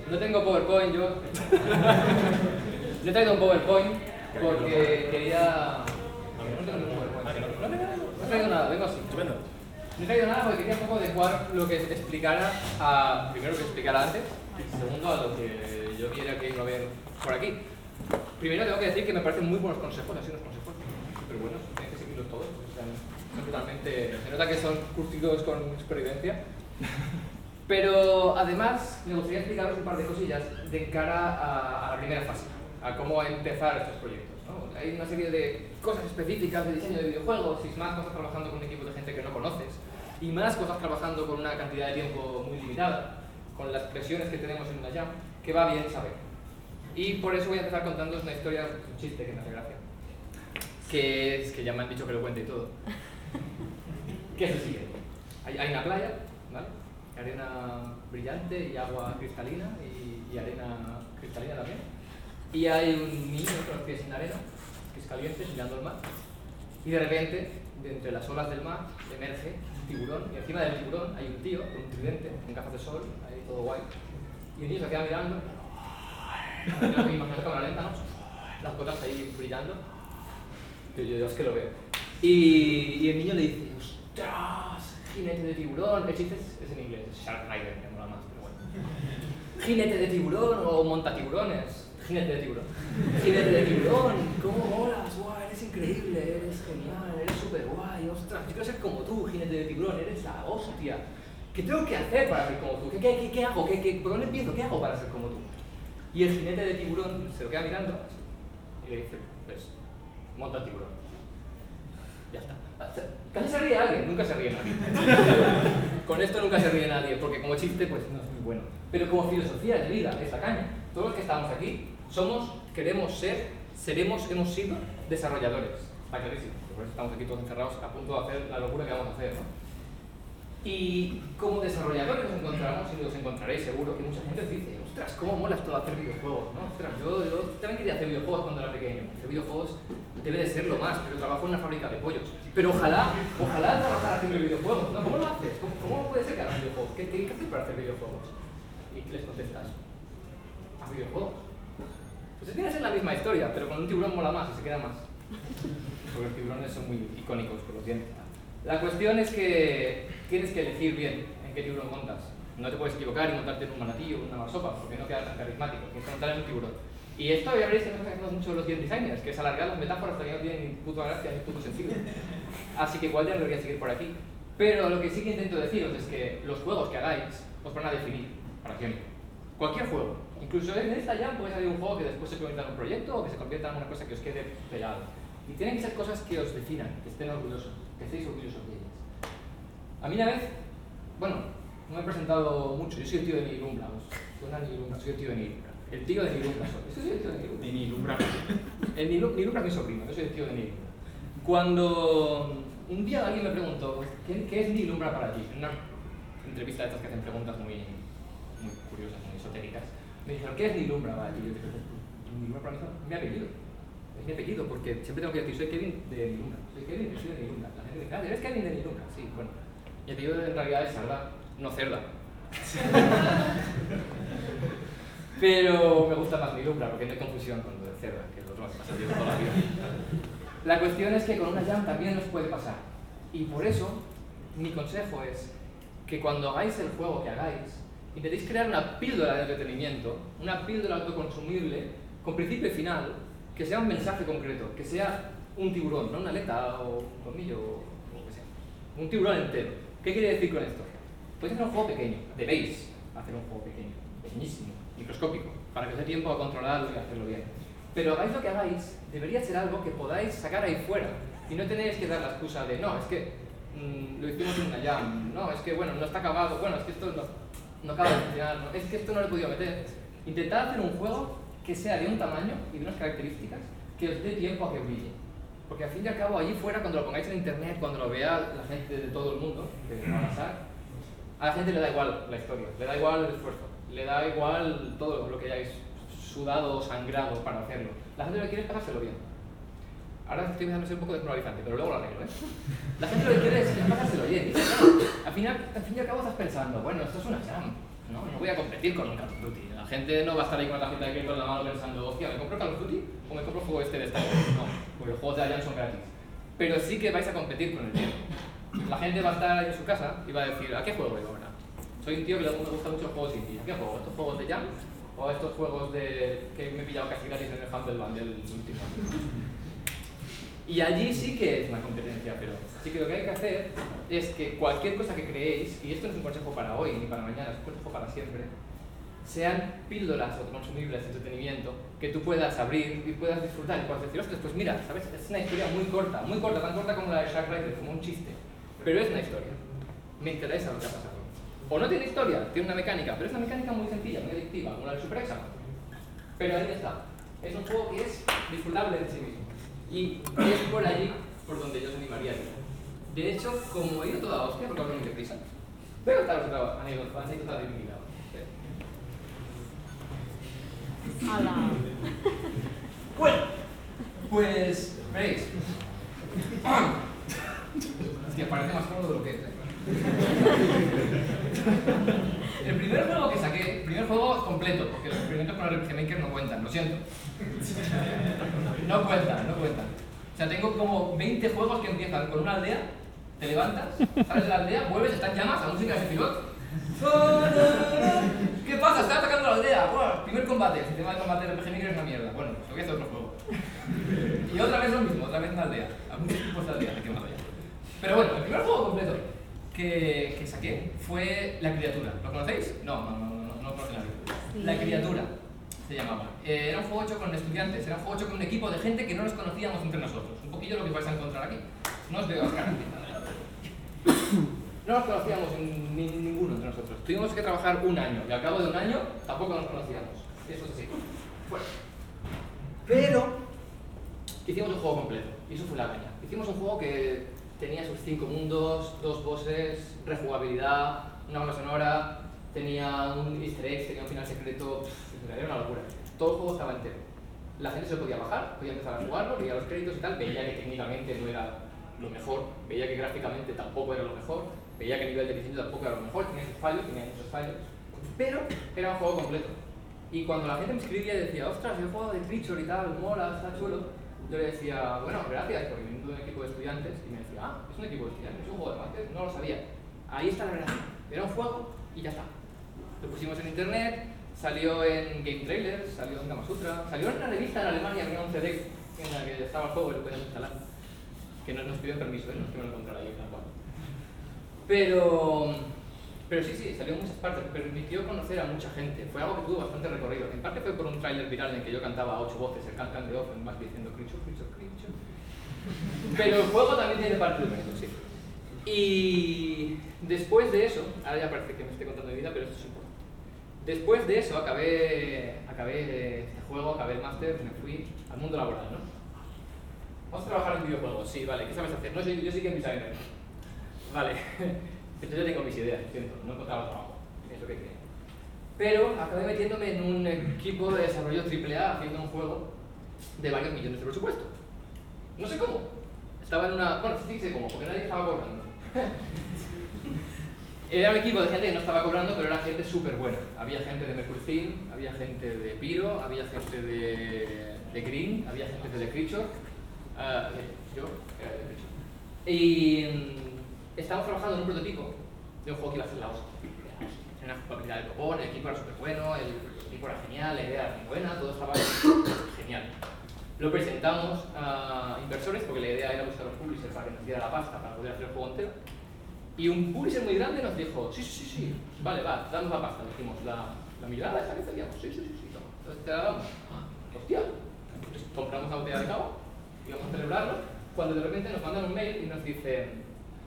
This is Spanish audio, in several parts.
No tengo PowerPoint yo. Yo he traído un PowerPoint porque quería... No tengo ningún PowerPoint. No he traído nada, vengo así. No he traído nada porque quería un poco adecuar lo que explicara a... Primero que explicara antes, y segundo a lo que yo quiera que iba a ver por aquí. Primero tengo que decir que me parecen muy buenos consejos, así unos consejos súper buenos, tienes que seguirlos todos, son totalmente... Se nota que son curtidos con experiencia. Pero además me gustaría explicaros un par de cosillas de cara a la primera fase, a cómo empezar estos proyectos, ¿no? Hay una serie de cosas específicas de diseño de videojuegos y más cosas trabajando con un equipo de gente que no conoces y más cosas trabajando con una cantidad de tiempo muy limitada, con las presiones que tenemos en una jam, que va bien saber. Y por eso voy a empezar contándoos una historia, un chiste que me hace gracia, que es que ya me han dicho que lo cuente y todo, que es el siguiente. Hay una playa, ¿vale? Arena brillante y agua cristalina y arena cristalina también. Y hay un niño con los pies en la arena, que es caliente, mirando el mar. Y de repente, de entre las olas del mar, emerge un tiburón. Y encima del tiburón hay un tío con un tridente, con gafas de sol, ahí todo guay. Y el niño se queda mirando. Imaginaos la cámara lenta, ¿no? Las gotas ahí brillando. Yo es que lo veo. Y el niño le dice, ¡ostras! Jinete de tiburón. El chiste es en inglés, es Shark Rider, que mola más, pero bueno. Jinete de tiburón o montatiburones. Jinete de tiburón. Jinete de tiburón, ¿cómo molas? Guau, eres increíble, eres genial, eres súper guay, ostras, yo quiero ser como tú, jinete de tiburón, eres la hostia. ¿Qué tengo que hacer para ser como tú? ¿Qué hago? ¿Por dónde empiezo? ¿Qué hago para ser como tú? Y el jinete de tiburón se lo queda mirando y le dice, pues, monta el tiburón. Ya está. Casi se ríe alguien, nunca se ríe nadie. Con esto nunca se ríe nadie, porque como chiste pues no es muy bueno. Pero como filosofía de vida es la caña. Todos los que estamos aquí somos, queremos ser, seremos, hemos sido desarrolladores. Está clarísimo, por eso estamos aquí todos encerrados a punto de hacer la locura que vamos a hacer, ¿no? Y como desarrolladores nos encontramos, y los encontraréis seguro, que mucha gente os dice, ostras, cómo mola esto de hacer videojuegos, ¿no? Ostras, yo también quería hacer videojuegos cuando era pequeño. Hacer videojuegos debe de ser lo más, pero trabajo en una fábrica de pollos. Pero ojalá trabajar haciendo videojuegos, ¿no? ¿Cómo lo haces? ¿Cómo puede ser que hagas videojuegos? ¿Qué tienes que hacer para hacer videojuegos? Y les contestas, ¿a videojuegos? Pues tiene que ser la misma historia, pero con un tiburón mola más y se queda más. Porque los tiburones son muy icónicos por los dientes. La cuestión es que tienes que elegir bien en qué tiburón montas. No te puedes equivocar y montarte en un manatí o en una marsopa, porque no queda tan carismático. Tienes que montar en un tiburón. Y esto ya veréis que no hacemos mucho los game designers, que es alargar las metáforas hasta que no tienen ni puta gracia ni puto sentido. Así que igual ya no debería seguir por aquí. Pero lo que sí que intento deciros es que los juegos que hagáis os van a definir, por ejemplo. Cualquier juego. Incluso en esta ya puede salir un juego que después se convierta en un proyecto o que se convierta en una cosa que os quede pegado. Y tienen que ser cosas que os definan, que estén orgullosos, que estéis orgullosos de ellas. A mí una vez, bueno, no me he presentado mucho, yo soy el tío de Nilumbra, suena Nilumbra, soy el tío de Nilumbra. El tío de Nilumbra soy. Yo soy el tío de Nilumbra. De Nilumbra. Nilumbra es mi sobrino, yo soy el tío de Nilumbra. Cuando un día alguien me preguntó, ¿qué es Nilumbra para ti? En una entrevista de estas que hacen preguntas muy curiosas, muy esotéricas, me dijeron, ¿qué es Nilumbra para ti? Yo dije, Nilumbra para mí es mi apellido. Es mi apellido, porque siempre tengo que decir, soy Kevin de Nilumbra. Soy Kevin, soy de Nilumbra. La gente me dice, ¿eres Kevin de Nilumbra? Sí, bueno. Mi apellido en realidad es Sarda, no Cerda. Pero me gusta más Nilumbra, porque no hay confusión con lo de Cerda, que es lo otro que pasa toda la vida. La cuestión es que con una jam también nos puede pasar. Y por eso, mi consejo es que cuando hagáis el juego que hagáis, intentéis crear una píldora de entretenimiento, una píldora autoconsumible, con principio y final, que sea un mensaje concreto, que sea un tiburón, no una aleta o un colmillo o lo que sea. Un tiburón entero. ¿Qué quiere decir con esto? Podéis hacer un juego pequeño, debéis hacer un juego pequeño, pequeñísimo, microscópico, para que os dé tiempo a controlarlo y hacerlo bien. Pero hagáis lo que hagáis, debería ser algo que podáis sacar ahí fuera y no tenéis que dar la excusa de no, es que lo hicimos en una jam, no, es que bueno, no está acabado, bueno, es que esto no acaba de funcionar, no, es que esto no lo he podido meter. Intentad hacer un juego que sea de un tamaño y de unas características que os dé tiempo a que brille. Porque al fin y al cabo, allí fuera, cuando lo pongáis en internet, cuando lo vea la gente de todo el mundo, que va a pasar, a la gente le da igual la historia, le da igual el esfuerzo, le da igual todo lo que hayáis sudado o sangrado para hacerlo. La gente lo que quiere es pasárselo bien. Ahora estoy empezando a ser un poco desmoralizante, pero luego lo arreglo, ¿eh? La gente lo que quiere es pasárselo bien. Y claro, al fin y al cabo estás pensando, bueno, esto es una jam. No voy a competir con un Call of Duty. La gente no va a estar ahí con la tarjeta de crédito en la mano pensando, hostia, ¿me compro Call of Duty o me compro el juego este de Star Wars? No, porque los juegos de Allianz son gratis. Pero sí que vais a competir con el tiempo. La gente va a estar ahí en su casa y va a decir, ¿a qué juego voy ahora? Soy un tío que le gusta mucho los juegos indie. ¿A qué juego? ¿Estos juegos de Jam? ¿O estos juegos que me he pillado casi gratis en el Humble Bundle del último año? Y allí sí que es una competencia, pero sí que lo que hay que hacer es que cualquier cosa que creéis, y esto no es un consejo para hoy ni para mañana, es un consejo para siempre, sean píldoras o consumibles de entretenimiento que tú puedas abrir y puedas disfrutar y puedas decir, ostras, pues mira, ¿sabes? Es una historia muy corta, tan corta como la de Shark Rider, como un chiste, pero es una historia. Me interesa lo que ha pasado. O no tiene historia, tiene una mecánica, pero es una mecánica muy sencilla, muy adictiva, como la de Super Hexagon. Pero ahí está. Es un juego que es disfrutable en sí mismo. Y es por allí por donde yo os animaría a ir. De hecho, como he ido toda hostia, porque hablo muy deprisa, voy a contaros otra anécdota de mi vida. Hola. Bueno, pues veréis. Es que parece más cómodo de lo que es. El primer juego que saqué, el primer juego completo, porque los experimentos con el RPG Maker no cuentan, lo siento. No cuentan. O sea, tengo como 20 juegos que empiezan con una aldea, te levantas, sales de la aldea, vuelves, están llamas, la música de Sephiroth. ¿Qué pasa? Está atacando la aldea. Bueno, primer combate, el sistema de combate del RPG Maker es una mierda. Bueno, pues voy a hacer otro juego. Y otra vez lo mismo, otra vez una aldea. A muchos tipos de aldeas he quemado ya. Pero bueno, el primer juego completo que saqué fue La Criatura. ¿Lo conocéis? No conocen La Criatura. La Criatura se llamaba. Era un juego hecho con estudiantes, era un juego hecho con un equipo de gente que no nos conocíamos entre nosotros. Un poquillo lo que vais a encontrar aquí. No os veo las caras. No nos conocíamos ninguno entre nosotros. Tuvimos que trabajar un año y al cabo de un año tampoco nos conocíamos. Eso es así. Bueno. Pero hicimos un juego completo y eso fue la caña. Hicimos un juego que tenía sus 5 mundos, 2 bosses, rejugabilidad, una banda sonora, tenía un easter egg, tenía un final secreto, era una locura. Todo el juego estaba entero. La gente se lo podía bajar, podía empezar a jugarlo, veía los créditos y tal, veía que técnicamente no era lo mejor, veía que gráficamente tampoco era lo mejor, veía que a nivel de diseño tampoco era lo mejor, tenía sus fallos, tenía muchos fallos, pero era un juego completo. Y cuando la gente me escribía y decía, ostras, el juego de Creature y tal, mola, está chulo, yo le decía, bueno, gracias, porque vengo de un equipo de estudiantes, y me decía, es un equipo de estudiantes, es un juego de máster, no lo sabía. Ahí está la verdad, era un juego y ya está. Lo pusimos en internet, salió en Game Trailers, salió en Gamasutra, salió en una revista en Alemania, había un CD en la que estaba el juego y lo podíamos instalar. Que no nos piden permiso, no es que me lo encontrara ahí, tal cual. Pero sí, salió en muchas partes, permitió conocer a mucha gente, fue algo que tuvo bastante recorrido. En parte fue por un tráiler viral en el que yo cantaba a 8 voces, el Can de Offenbach diciendo Creature. Pero el juego también tiene parte de eso, sí. Y después de eso, ahora ya parece que me estoy contando mi vida, pero esto es importante. Después de eso acabé este juego, acabé el máster, me fui al mundo laboral, ¿no? Vamos a trabajar en videojuegos, sí, vale, ¿qué sabes hacer? No, yo soy game designer. Vale, entonces yo tengo mis ideas, siento, no encontraba trabajo, es lo que quería. Pero acabé metiéndome en un equipo de desarrollo AAA haciendo un juego de varios millones de presupuesto. No sé cómo. Estaba en una... Bueno, sí sé cómo, porque nadie estaba cobrando. Era un equipo de gente que no estaba cobrando, pero era gente súper buena. Había gente de Mercury Steam, había gente de Pyro, había gente de Green, había gente de The Creature. Yo era de The Creature. Y estábamos trabajando en un prototipo de un juego que iba a ser la hostia. Era una jugabilidad del copón, el equipo era súper bueno, el equipo era genial, la idea era muy buena, todo estaba genial. Lo presentamos a inversores porque la idea era buscar un publisher para que nos diera la pasta para poder hacer el juego entero. Y un publisher muy grande nos dijo, sí, vale, va, damos la pasta. Dijimos, la mirada esa que teníamos, sí, toma. Entonces te la damos. Hostia, entonces compramos la botella de cava, íbamos a celebrarlo, cuando de repente nos mandan un mail y nos dicen,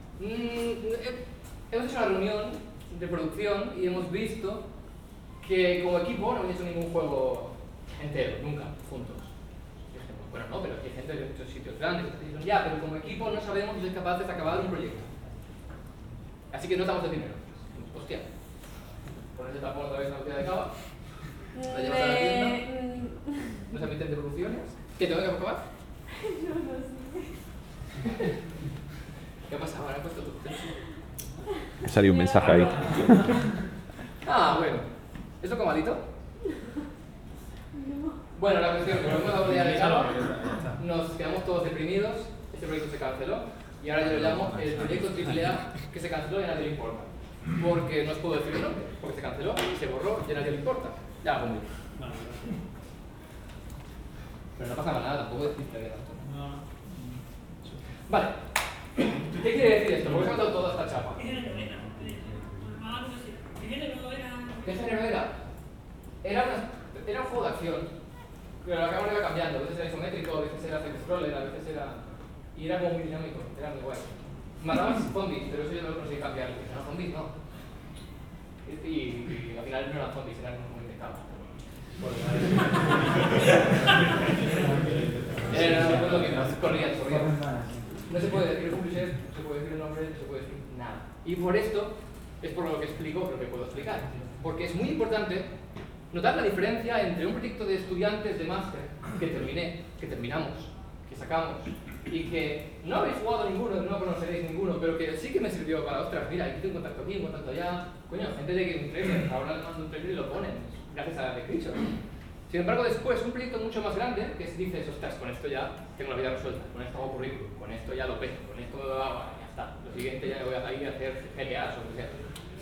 hemos hecho una reunión de producción y hemos visto que como equipo no habéis hecho ningún juego entero, nunca, juntos. Y dijimos, bueno, no, pero aquí hay gente de muchos sitios grandes que dicen, ya, pero como equipo no sabemos si sois capaces de acabar un proyecto. Así que no estamos de dinero. Hostia. Pones el tapón otra vez en la botella de cava, la llevas a la tienda, nos admiten devoluciones. ¿Qué tengo que acabar? Yo no sé. ¿Qué ha pasado? Ahora he puesto tu... Salió un mensaje ahí. Ah, bueno. ¿Es lo malito? No. Bueno, la cuestión, que volvemos a la de Java, nos quedamos todos deprimidos, este proyecto se canceló, y ahora yo lo llamo el proyecto AAA que se canceló y a nadie le importa. Porque no os puedo decir el nombre, porque se canceló, se borró y a nadie le importa. Ya, pues muy bien. Pero no pasaba nada, tampoco deciste de tanto. Vale. ¿Qué quiere decir esto? ¿Por qué se ha dado toda esta chapa? ¿Qué género era? Era un juego de acción. Pero la cámara iba cambiando. A veces era isométrico, a veces era side-scroller, a veces era... Y era como muy dinámico, era muy guay. Matabas zombies, pero eso yo no lo conseguí cambiar. No, zombies no. Y al final no eran zombies, eran como infectados. Corrían. No se puede decir el publisher, no se puede decir el nombre, no se puede decir nada. Y por esto es por lo que explico lo que puedo explicar. Porque es muy importante notar la diferencia entre un proyecto de estudiantes de máster que terminamos, que sacamos, y que no habéis jugado ninguno, no conoceréis ninguno, pero que sí que me sirvió para, ostras, mira, aquí tengo un contacto aquí, un contacto allá. Coño, gente de que un trailer, ahora le mando un trailer y lo ponen, gracias a The Creature. Sin embargo, después, un proyecto mucho más grande, que dices, ostras, con esto ya tengo la vida resuelta, con esto hago currículum, con esto ya lo peto, con esto ya está. Lo siguiente ya voy a ir a hacer GTAs o lo que sea.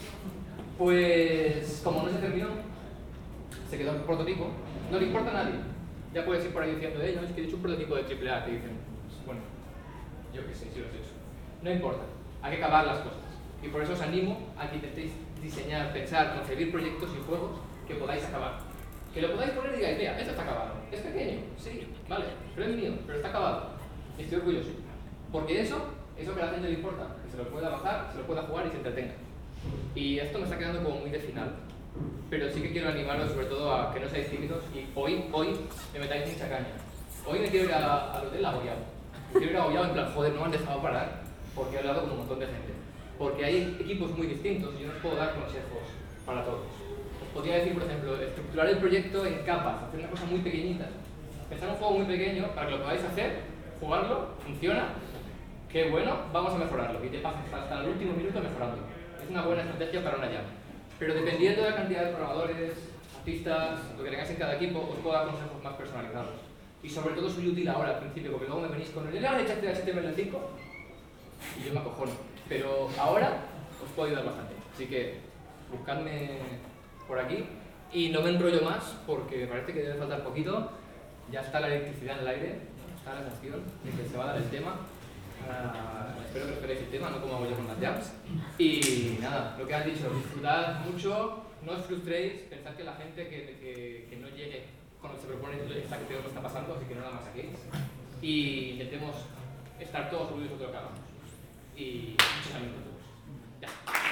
Pues, como no se terminó, se quedó un prototipo, no le importa a nadie. Ya puedes ir por ahí diciendo, no, es que he hecho un prototipo de AAA, que dicen, pues, bueno, yo qué sé, si lo has hecho. No importa, hay que acabar las cosas. Y por eso os animo a que intentéis diseñar, pensar, concebir proyectos y juegos que podáis acabar. Que lo podáis poner y digáis, mira, esto está acabado. ¿Es pequeño? Sí, vale, pero es mío, pero está acabado. Estoy orgulloso. Porque eso que a la gente le importa, que se lo pueda bajar, se lo pueda jugar y se entretenga. Y esto me está quedando como muy de final. Pero sí que quiero animaros sobre todo a que no seáis tímidos y hoy me metáis mucha caña. Hoy me quiero ir al hotel agobiado. Me quiero ir agobiado en plan, joder, no me han dejado parar porque he hablado con un montón de gente. Porque hay equipos muy distintos y yo no os puedo dar consejos para todos. Podría decir, por ejemplo, estructurar el proyecto en capas, hacer una cosa muy pequeñita. Pensar un juego muy pequeño para que lo podáis hacer, jugarlo, funciona, qué bueno, vamos a mejorarlo. Y te pasas hasta el último minuto mejorando. Es una buena estrategia para una llave. Pero dependiendo de la cantidad de programadores, artistas, lo que tengáis en cada equipo, os puedo dar consejos más personalizados. Y sobre todo soy útil ahora al principio, porque luego me venís con el echaste de HTML5 y yo me acojono. Pero ahora os puedo ayudar bastante. Así que buscadme por aquí y no me enrollo más porque parece que debe faltar poquito. Ya está la electricidad en el aire, está la sensación de que se va a dar el tema. Espero que esperéis el tema, no como hago yo con las jams. Y nada, lo que han dicho, disfrutad mucho, no os frustréis, pensad que la gente que no llegue con lo que se propone está que peor lo está pasando, así que no la masaquéis. Y intentemos estar todos orgullosos de lo que hagamos. Y muchos amigos a todos. Ya.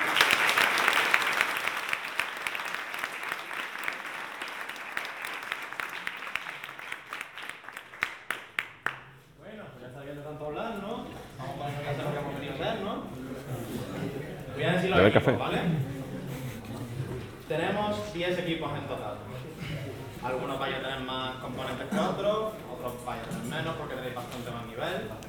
Voy a decir los equipos, ¿vale? Tenemos 10 equipos en total. Algunos vais a tener más componentes que otros, otros vais a tener menos porque tenéis bastante más nivel.